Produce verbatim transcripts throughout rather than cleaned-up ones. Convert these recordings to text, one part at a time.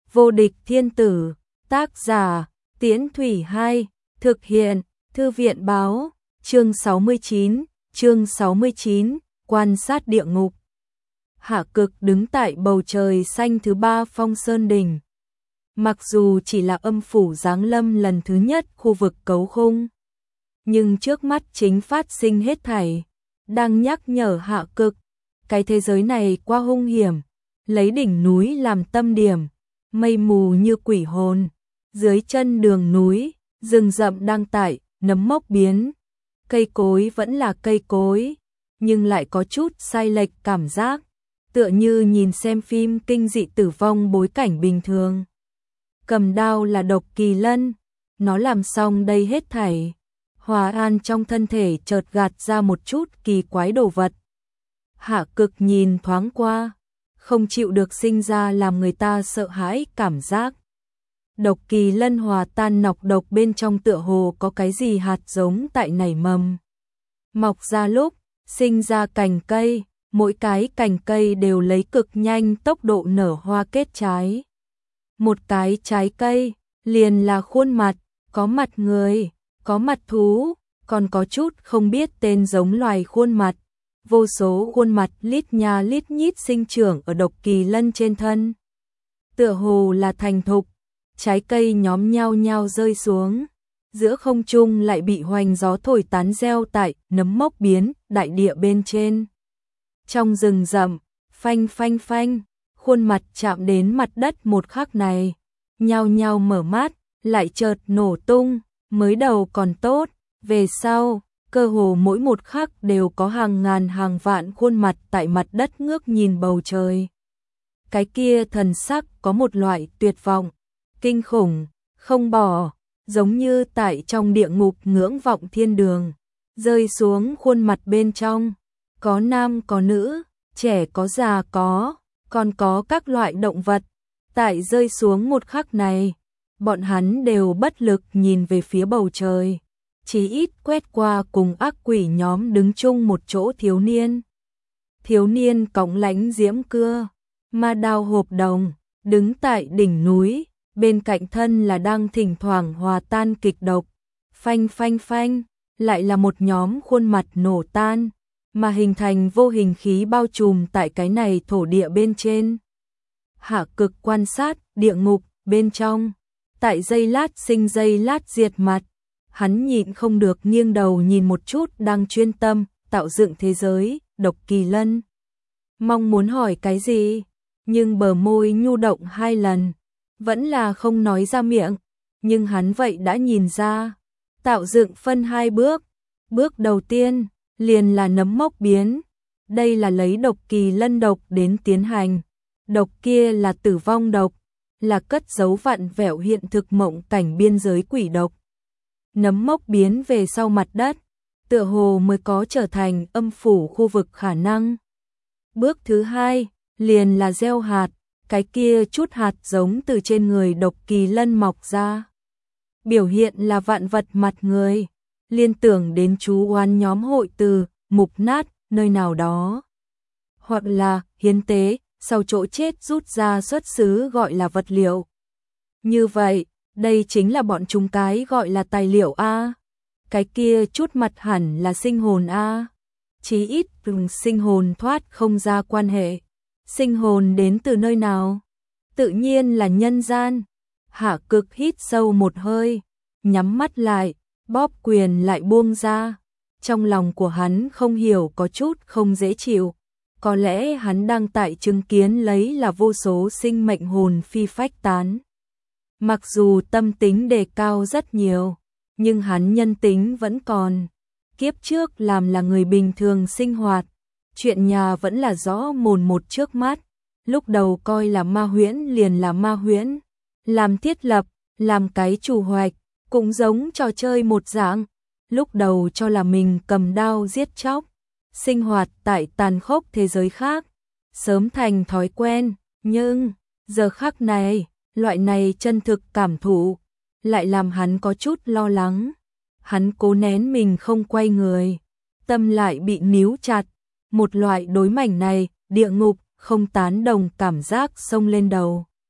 Vô địch thiên tử, tác giả, Tiễn Thủy Hai, thực hiện, Thư viện báo, chương sáu mươi chín, chương sáu mươi chín, quan sát địa ngục. Hạ Cực đứng tại bầu trời xanh thứ ba Phong Sơn Đỉnh. Mặc dù chỉ là âm phủ giáng lâm lần thứ nhất khu vực cấu khung, nhưng trước mắt chính phát sinh hết thảy, đang nhắc nhở Hạ Cực, cái thế giới này quá hung hiểm, lấy đỉnh núi làm tâm điểm, mây mù như quỷ hồn, dưới chân đường núi, rừng rậm đang tại, nấm mốc biến, cây cối vẫn là cây cối, nhưng lại có chút sai lệch cảm giác, tựa như nhìn xem phim kinh dị tử vong bối cảnh bình thường. Cầm đao là Độc Kỳ Lân, nó làm xong đây hết thảy. Hòa An trong thân thể chợt gạt ra một chút kỳ quái đồ vật. Hạ Cực nhìn thoáng qua, không chịu được sinh ra làm người ta sợ hãi cảm giác. Độc Kỳ Lân hòa tan nọc độc bên trong tựa hồ có cái gì hạt giống tại nảy mầm. Mọc ra lúc, sinh ra cành cây, mỗi cái cành cây đều lấy cực nhanh tốc độ nở hoa kết trái. Một cái trái cây, liền là khuôn mặt, có mặt người, có mặt thú, còn có chút không biết tên giống loài khuôn mặt. Vô số khuôn mặt lít nha lít nhít sinh trưởng ở Độc Kỳ Lân trên thân. Tựa hồ là thành thục, trái cây nhóm nhau nhau rơi xuống. Giữa không trung lại bị hoành gió thổi tán gieo tại nấm mốc biến đại địa bên trên. Trong rừng rậm, phanh phanh phanh, khuôn mặt chạm đến mặt đất một khắc này, nhao nhao mở mắt, lại chợt nổ tung, mới đầu còn tốt, về sau, cơ hồ mỗi một khắc đều có hàng ngàn hàng vạn khuôn mặt tại mặt đất ngước nhìn bầu trời. Cái kia thần sắc có một loại tuyệt vọng, kinh khủng, không bỏ, giống như tại trong địa ngục ngưỡng vọng thiên đường, rơi xuống khuôn mặt bên trong, có nam có nữ, trẻ có già có, còn có các loại động vật. Tại rơi xuống một khắc này, bọn hắn đều bất lực nhìn về phía bầu trời, chỉ ít quét qua cùng ác quỷ nhóm đứng chung một chỗ thiếu niên. Thiếu niên cõng lãnh diễm cưa, ma đao hộp đồng, đứng tại đỉnh núi, bên cạnh thân là đang thỉnh thoảng hòa tan kịch độc. Phanh phanh phanh, lại là một nhóm khuôn mặt nổ tan, mà hình thành vô hình khí bao trùm tại cái này thổ địa bên trên. Hạ Cực quan sát địa ngục bên trong, tại giây lát sinh giây lát diệt mặt, hắn nhịn không được nghiêng đầu nhìn một chút đang chuyên tâm tạo dựng thế giới, Độc Kỳ Lân. Mong muốn hỏi cái gì, nhưng bờ môi nhu động hai lần, vẫn là không nói ra miệng, nhưng hắn vậy đã nhìn ra, tạo dựng phân hai bước, bước đầu tiên liền là nấm mốc biến, đây là lấy Độc Kỳ Lân độc đến tiến hành, độc kia là tử vong độc, là cất giấu vặn vẹo hiện thực mộng cảnh biên giới quỷ độc. Nấm mốc biến về sau mặt đất, tựa hồ mới có trở thành âm phủ khu vực khả năng. Bước thứ hai, liền là gieo hạt, cái kia chút hạt giống từ trên người Độc Kỳ Lân mọc ra. Biểu hiện là vạn vật mặt người, liên tưởng đến chú oán nhóm hội từ, mục nát, nơi nào đó. Hoặc là, hiến tế, sau chỗ chết rút ra xuất xứ gọi là vật liệu. Như vậy, đây chính là bọn chúng cái gọi là tài liệu A. Cái kia chút mặt hẳn là sinh hồn A. Chí ít từng sinh hồn thoát không ra quan hệ. Sinh hồn đến từ nơi nào? Tự nhiên là nhân gian. Hạ Cực hít sâu một hơi, nhắm mắt lại, bóp quyền lại buông ra. Trong lòng của hắn không hiểu có chút không dễ chịu. Có lẽ hắn đang tại chứng kiến lấy là vô số sinh mệnh hồn phi phách tán. Mặc dù tâm tính đề cao rất nhiều, nhưng hắn nhân tính vẫn còn. Kiếp trước làm là người bình thường sinh hoạt, chuyện nhà vẫn là rõ mồn một trước mắt. Lúc đầu coi là ma huyễn liền là ma huyễn, làm thiết lập, làm cái chủ hoạch, cũng giống trò chơi một dạng. Lúc đầu cho là mình cầm đao giết chóc, sinh hoạt tại tàn khốc thế giới khác, sớm thành thói quen, nhưng giờ khắc này, loại này chân thực cảm thụ, lại làm hắn có chút lo lắng. Hắn cố nén mình không quay người, tâm lại bị níu chặt, một loại đối mảnh này, địa ngục, không tán đồng cảm giác xông lên đầu.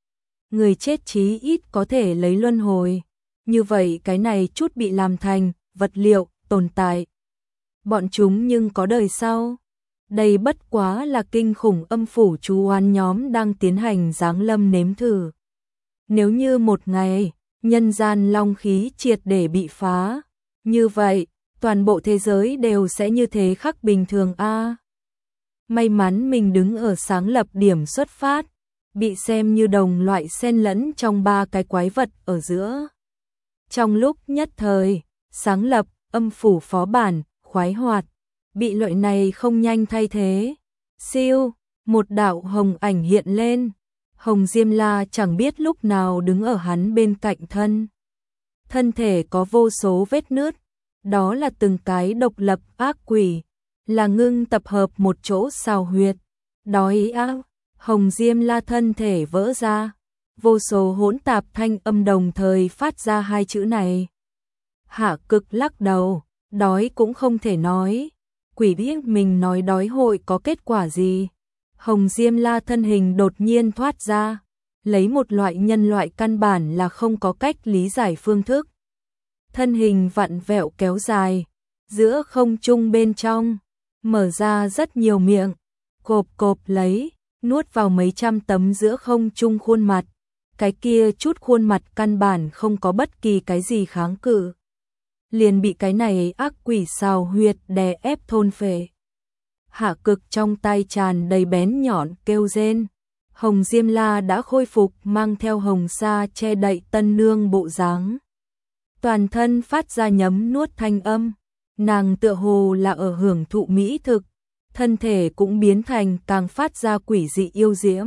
người chết chí ít có thể lấy luân hồi. Như vậy cái này chút bị làm thành vật liệu, tồn tại. Bọn chúng nhưng có đời sau. Đây bất quá là kinh khủng âm phủ chú oán nhóm đang tiến hành giáng lâm nếm thử. Nếu như một ngày, nhân gian long khí triệt để bị phá, như vậy, toàn bộ thế giới đều sẽ như thế khắc bình thường a. À, may mắn mình đứng ở sáng lập điểm xuất phát, bị xem như đồng loại xen lẫn trong ba cái quái vật ở giữa. Trong lúc nhất thời, sáng lập, âm phủ phó bản, khoái hoạt, bị loại này không nhanh thay thế. Siêu, một đạo hồng ảnh hiện lên. Hồng Diêm La chẳng biết lúc nào đứng ở hắn bên cạnh thân. Thân thể có vô số vết nứt, đó là từng cái độc lập ác quỷ, là ngưng tập hợp một chỗ xào huyệt. Đói ác, Hồng Diêm La thân thể vỡ ra, vô số hỗn tạp thanh âm đồng thời phát ra hai chữ này. Hạ Cực lắc đầu, đói cũng không thể nói, quỷ biết mình nói đói hội có kết quả gì. Hồng Diêm La thân hình đột nhiên thoát ra, lấy một loại nhân loại căn bản là không có cách lý giải phương thức. Thân hình vặn vẹo kéo dài, giữa không trung bên trong, mở ra rất nhiều miệng, cộp cộp lấy, nuốt vào mấy trăm tấm giữa không trung khuôn mặt. Cái kia chút khuôn mặt căn bản không có bất kỳ cái gì kháng cự. Liền bị cái này ác quỷ xào huyệt đè ép thôn phệ. Hạ Cực trong tay tràn đầy bén nhọn kêu rên. Hồng Diêm La đã khôi phục mang theo hồng sa che đậy tân nương bộ dáng. Toàn thân phát ra nhấm nuốt thanh âm. Nàng tựa hồ là ở hưởng thụ mỹ thực. Thân thể cũng biến thành càng phát ra quỷ dị yêu diễm.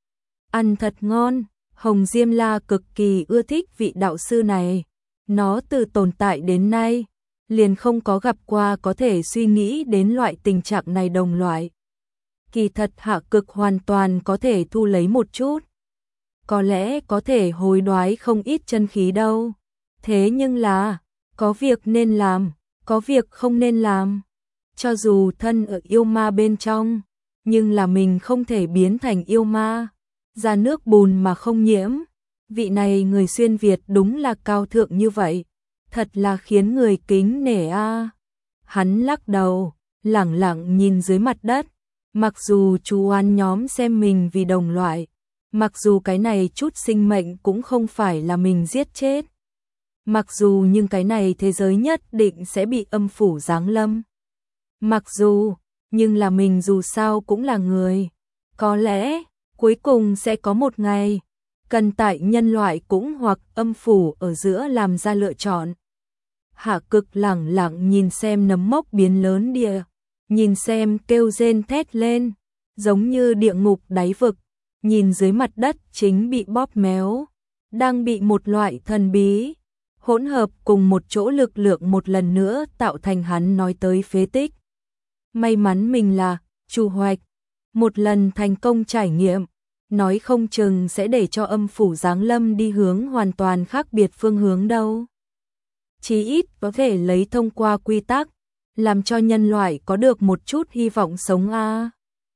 Ăn thật ngon. Hồng Diêm La cực kỳ ưa thích vị đạo sư này. Nó từ tồn tại đến nay, liền không có gặp qua có thể suy nghĩ đến loại tình trạng này đồng loại. Kỳ thật Hạ Cực hoàn toàn có thể thu lấy một chút. Có lẽ có thể hối đoái không ít chân khí đâu. Thế nhưng là, có việc nên làm, có việc không nên làm. Cho dù thân ở yêu ma bên trong, nhưng là mình không thể biến thành yêu ma. Ra nước bùn mà không nhiễm. Vị này người xuyên Việt đúng là cao thượng như vậy. Thật là khiến người kính nể a. À. Hắn lắc đầu, lẳng lặng nhìn dưới mặt đất. Mặc dù chú oán nhóm xem mình vì đồng loại, mặc dù cái này chút sinh mệnh cũng không phải là mình giết chết. Mặc dù nhưng cái này thế giới nhất định sẽ bị âm phủ giáng lâm. Mặc dù, nhưng là mình dù sao cũng là người. Có lẽ, cuối cùng sẽ có một ngày, cần tại nhân loại cũng hoặc âm phủ ở giữa làm ra lựa chọn. Hạ Cực lẳng lặng nhìn xem nấm mốc biến lớn địa, nhìn xem kêu rên thét lên, giống như địa ngục đáy vực, nhìn dưới mặt đất chính bị bóp méo, đang bị một loại thần bí, hỗn hợp cùng một chỗ lực lượng một lần nữa tạo thành hắn nói tới phế tích. May mắn mình là Chu Hoạch, một lần thành công trải nghiệm, nói không chừng sẽ để cho âm phủ giáng lâm đi hướng hoàn toàn khác biệt phương hướng đâu. Chí ít có thể lấy thông qua quy tắc, làm cho nhân loại có được một chút hy vọng sống a. À.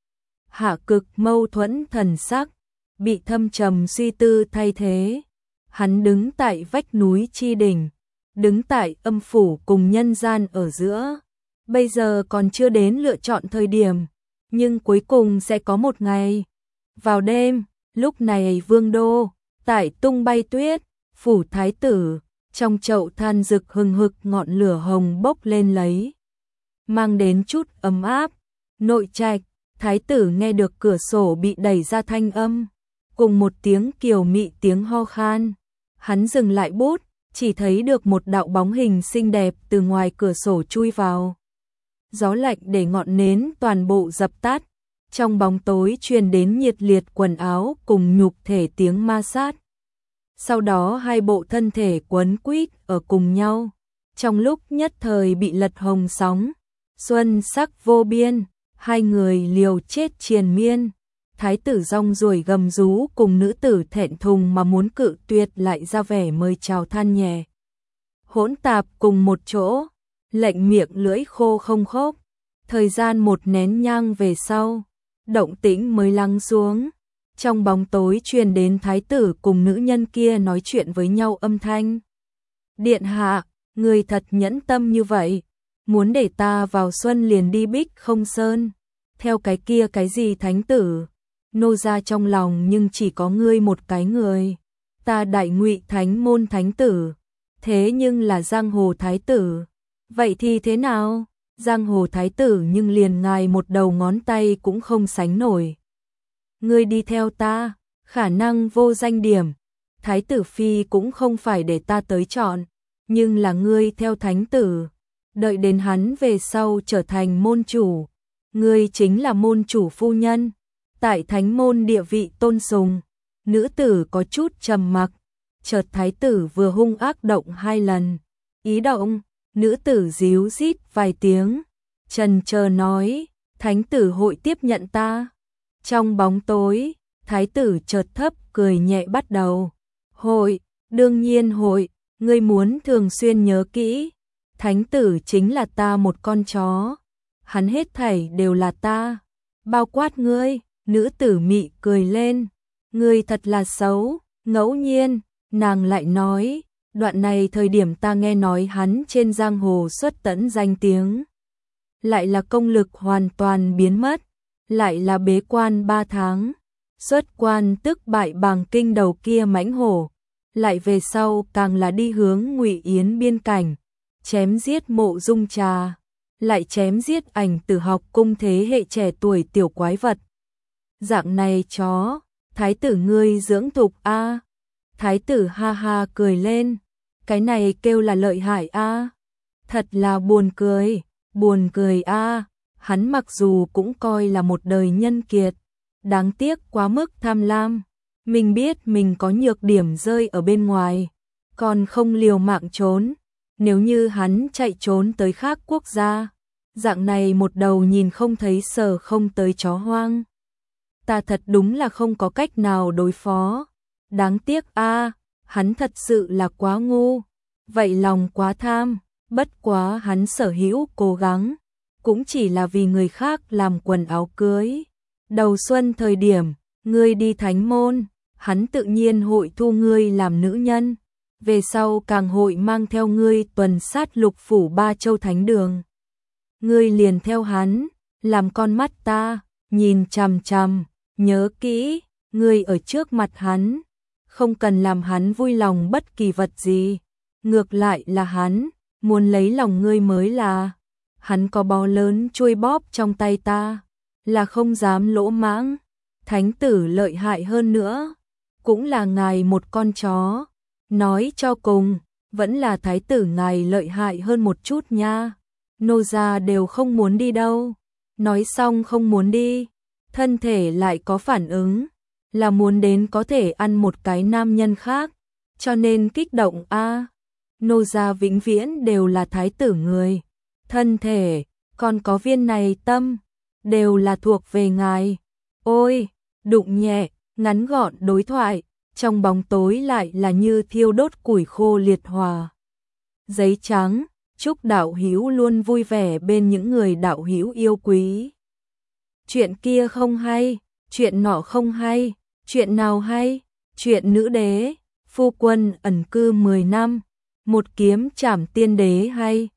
Hạ Cực mâu thuẫn thần sắc, bị thâm trầm suy tư thay thế. Hắn đứng tại vách núi chi đỉnh, đứng tại âm phủ cùng nhân gian ở giữa. Bây giờ còn chưa đến lựa chọn thời điểm, nhưng cuối cùng sẽ có một ngày. Vào đêm, lúc này vương đô, tại tung bay tuyết, phủ thái tử, trong chậu than rực hừng hực ngọn lửa hồng bốc lên lấy. Mang đến chút ấm áp, nội trạch, thái tử nghe được cửa sổ bị đẩy ra thanh âm, cùng một tiếng kiều mị tiếng ho khan. Hắn dừng lại bút, chỉ thấy được một đạo bóng hình xinh đẹp từ ngoài cửa sổ chui vào. Gió lạnh để ngọn nến toàn bộ dập tắt. Trong bóng tối truyền đến nhiệt liệt quần áo cùng nhục thể tiếng ma sát. Sau đó hai bộ thân thể quấn quýt ở cùng nhau. Trong lúc nhất thời bị lật hồng sóng. Xuân sắc vô biên, hai người liều chết triền miên. Thái tử rong ruổi gầm rú cùng nữ tử thẹn thùng mà muốn cự tuyệt lại ra vẻ mời chào than nhẹ. Hỗn tạp cùng một chỗ, lệnh miệng lưỡi khô không khốc. Thời gian một nén nhang về sau, động tĩnh mới lắng xuống. Trong bóng tối truyền đến thái tử cùng nữ nhân kia nói chuyện với nhau âm thanh. Điện hạ, người thật nhẫn tâm như vậy, muốn để ta vào xuân liền đi Bích Không Sơn, theo cái kia cái gì thánh tử, nô gia trong lòng nhưng chỉ có ngươi một cái người, ta Đại Ngụy Thánh môn thánh tử, thế nhưng là giang hồ thái tử, vậy thì thế nào? Giang hồ thái tử nhưng liền ngài một đầu ngón tay cũng không sánh nổi. Ngươi đi theo ta, khả năng vô danh điểm, thái tử phi cũng không phải để ta tới chọn, nhưng là ngươi theo thánh tử, đợi đến hắn về sau trở thành môn chủ, ngươi chính là môn chủ phu nhân, tại thánh môn địa vị tôn sùng. Nữ tử có chút trầm mặc, chợt thái tử vừa hung ác động hai lần, ý động, nữ tử díu rít vài tiếng, trần chờ nói, thánh tử hội tiếp nhận ta. Trong bóng tối, thái tử chợt thấp cười nhẹ bắt đầu, hội, đương nhiên hội, ngươi muốn thường xuyên nhớ kỹ, thánh tử chính là ta một con chó, hắn hết thảy đều là ta, bao quát ngươi. Nữ tử mị cười lên, ngươi thật là xấu. Ngẫu nhiên, nàng lại nói, đoạn này thời điểm ta nghe nói hắn trên giang hồ xuất tẫn danh tiếng, lại là công lực hoàn toàn biến mất, lại là bế quan ba tháng, xuất quan tức bại Bàng Kinh đầu kia mãnh hổ, lại về sau càng là đi hướng Ngụy Yến biên cảnh, chém giết Mộ Dung Trà, lại chém giết Ảnh Tử học cung thế hệ trẻ tuổi tiểu quái vật. Dạng này chó, thái tử ngươi dưỡng thục a. À. Thái tử ha ha cười lên, cái này kêu là lợi hại a. À. Thật là buồn cười, buồn cười a. À. Hắn mặc dù cũng coi là một đời nhân kiệt, đáng tiếc quá mức tham lam, mình biết mình có nhược điểm rơi ở bên ngoài, còn không liều mạng trốn, nếu như hắn chạy trốn tới khác quốc gia, dạng này một đầu nhìn không thấy sờ không tới chó hoang. Ta thật đúng là không có cách nào đối phó. Đáng tiếc a, à, hắn thật sự là quá ngu, vậy lòng quá tham, bất quá hắn sở hữu cố gắng, cũng chỉ là vì người khác làm quần áo cưới. Đầu xuân thời điểm, ngươi đi thánh môn, hắn tự nhiên hội thu ngươi làm nữ nhân, về sau càng hội mang theo ngươi tuần sát lục phủ ba châu thánh đường. Ngươi liền theo hắn, làm con mắt ta, nhìn chằm chằm. Nhớ kỹ, ngươi ở trước mặt hắn, không cần làm hắn vui lòng bất kỳ vật gì, ngược lại là hắn, muốn lấy lòng ngươi mới là, hắn có bó lớn chuôi bóp trong tay ta, là không dám lỗ mãng, thánh tử lợi hại hơn nữa, cũng là ngài một con chó, nói cho cùng, vẫn là thái tử ngài lợi hại hơn một chút nha, nô gia đều không muốn đi đâu, nói xong không muốn đi. Thân thể lại có phản ứng, là muốn đến có thể ăn một cái nam nhân khác, cho nên kích động a. À. Nô gia vĩnh viễn đều là thái tử người, thân thể, còn có viên này tâm, đều là thuộc về ngài. Ôi, đụng nhẹ, ngắn gọn đối thoại, trong bóng tối lại là như thiêu đốt củi khô liệt hòa. Giấy trắng, chúc đạo hữu luôn vui vẻ bên những người đạo hữu yêu quý. Chuyện kia không hay, chuyện nọ không hay, chuyện nào hay, chuyện nữ đế, phu quân ẩn cư mười năm, một kiếm trảm tiên đế hay.